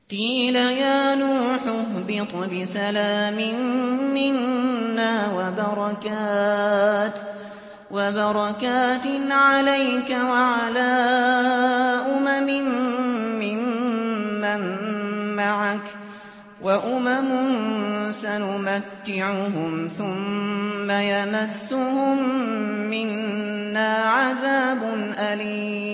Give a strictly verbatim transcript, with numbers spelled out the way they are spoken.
قيل يا نوح اهبط بسلام منا وبركات وبركات عليك وعلى أمم ممن معك وأمم سنمتعهم ثم يمسهم منا عذاب أليم